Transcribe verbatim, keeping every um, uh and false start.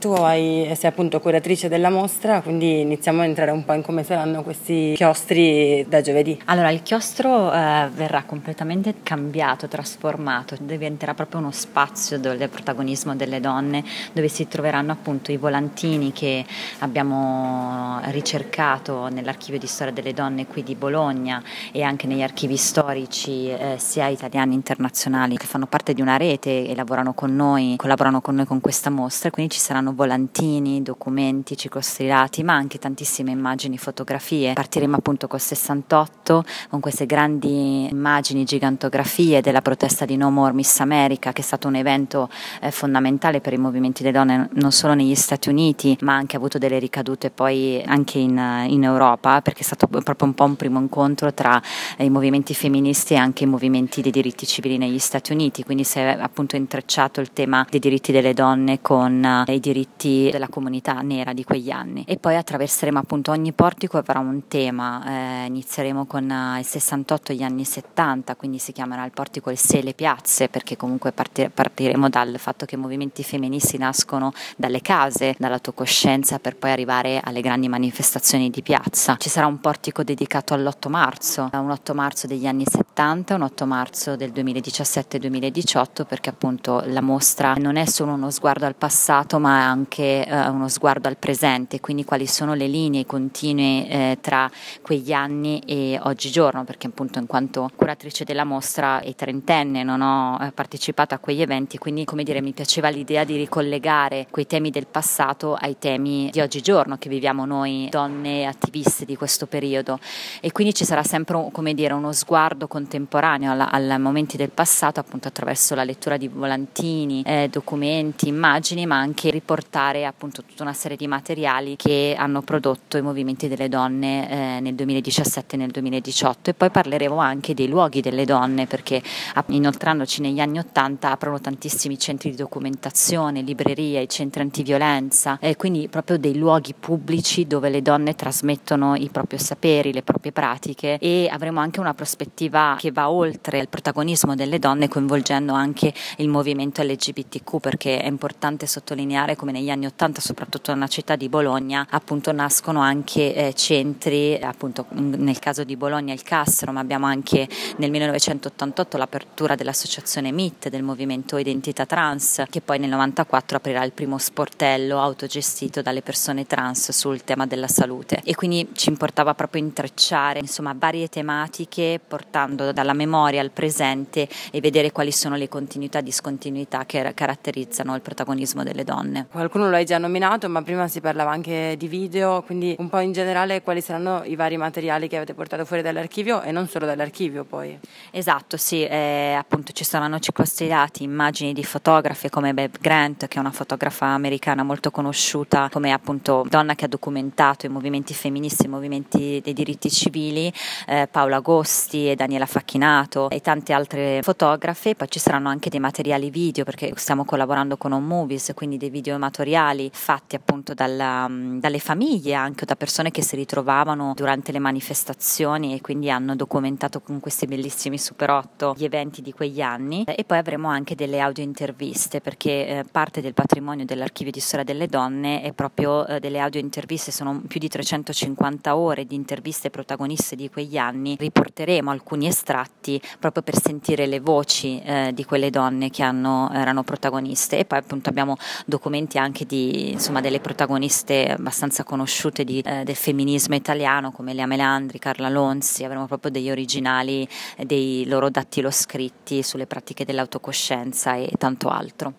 Tu hai, sei appunto curatrice della mostra, quindi iniziamo a entrare un po' in come saranno questi chiostri da giovedì. Allora, il chiostro eh, verrà completamente cambiato, trasformato, diventerà proprio uno spazio del protagonismo delle donne, dove si troveranno appunto i volantini che abbiamo ricercato nell'archivio di storia delle donne qui di Bologna e anche negli archivi storici eh, sia italiani che internazionali, che fanno parte di una rete e lavorano con noi, collaborano con noi con questa mostra, quindi ci saranno volantini, documenti, circoscritti, ma anche tantissime immagini, fotografie. Partiremo appunto col sessantotto con queste grandi immagini, gigantografie della protesta di No More Miss America, che è stato un evento eh, fondamentale per i movimenti delle donne non solo negli Stati Uniti, ma anche ha avuto delle ricadute poi anche in, in Europa, perché è stato proprio un po' un primo incontro tra eh, i movimenti femministi e anche i movimenti dei diritti civili negli Stati Uniti, quindi si è appunto intrecciato il tema dei diritti delle donne con eh, i diritti della comunità nera di quegli anni. E poi attraverseremo appunto ogni portico avrà un tema, eh, inizieremo con uh, il sessantotto e gli anni settanta, quindi si chiamerà il portico il Se e le piazze, perché comunque partir- partiremo dal fatto che i movimenti femministi nascono dalle case, dall'autocoscienza, per poi arrivare alle grandi manifestazioni di piazza. Ci sarà un portico dedicato all'otto marzo, un otto marzo degli anni settanta, un otto marzo del duemiladiciassette duemiladiciotto, perché appunto la mostra non è solo uno sguardo al passato, ma anche eh, uno sguardo al presente, quindi quali sono le linee continue eh, tra quegli anni e oggigiorno, perché appunto in quanto curatrice della mostra e trentenne non ho eh, partecipato a quegli eventi, quindi come dire mi piaceva l'idea di ricollegare quei temi del passato ai temi di oggigiorno che viviamo noi donne attiviste di questo periodo, e quindi ci sarà sempre come dire uno sguardo contemporaneo ai momenti del passato, appunto attraverso la lettura di volantini, eh, documenti, immagini, ma anche riportare appunto tutta una serie di materiali che hanno prodotto i movimenti delle donne eh, nel duemiladiciassette e nel duemiladiciotto. E poi parleremo anche dei luoghi delle donne, perché inoltrandoci negli anni ottanta aprono tantissimi centri di documentazione, librerie, i centri antiviolenza, eh, quindi proprio dei luoghi pubblici dove le donne trasmettono i propri saperi, le proprie pratiche, e avremo anche una prospettiva che va oltre il protagonismo delle donne, coinvolgendo anche il movimento L G B T Q, perché è importante sottolineare come negli anni ottanta, soprattutto nella città di Bologna, appunto nascono anche eh, centri, appunto nel caso di Bologna il Castro, ma abbiamo anche nel millenovecentottantotto l'apertura dell'associazione M I T, del movimento Identità Trans, che poi nel novantaquattro aprirà il primo sportello autogestito dalle persone trans sul tema della salute. E quindi ci importava proprio intrecciare insomma varie tematiche, portando dalla memoria al presente e vedere quali sono le continuità e discontinuità che caratterizzano il protagonismo delle donne. Qualcuno lo hai già nominato, ma prima si parlava anche di video, quindi un po' in generale quali saranno i vari materiali che avete portato fuori dall'archivio e non solo dall'archivio poi. Esatto, sì, eh, appunto ci saranno circoscritti immagini di fotografe come Bev Grant, che è una fotografa americana molto conosciuta come appunto donna che ha documentato i movimenti femministi, i movimenti dei diritti civili, eh, Paola Agosti e Daniela Facchinato e tante altre fotografe. Poi ci saranno anche dei materiali video, perché stiamo collaborando con Home Movies, quindi dei video amatoriali fatti appunto dalla, dalle famiglie, anche da persone che si ritrovavano durante le manifestazioni e quindi hanno documentato con questi bellissimi Super otto gli eventi di quegli anni. E poi avremo anche delle audio interviste, perché eh, parte del patrimonio dell'archivio di storia delle donne è proprio eh, delle audio interviste, sono più di trecentocinquanta ore di interviste protagoniste di quegli anni. Riporteremo alcuni estratti proprio per sentire le voci eh, di quelle donne che hanno, erano protagoniste. E poi appunto abbiamo documenti anche di insomma delle protagoniste abbastanza conosciute di, eh, del femminismo italiano come Lea Melandri, Carla Lonzi. Avremo proprio degli originali, eh, dei loro dattiloscritti sulle pratiche dell'autocoscienza e tanto altro.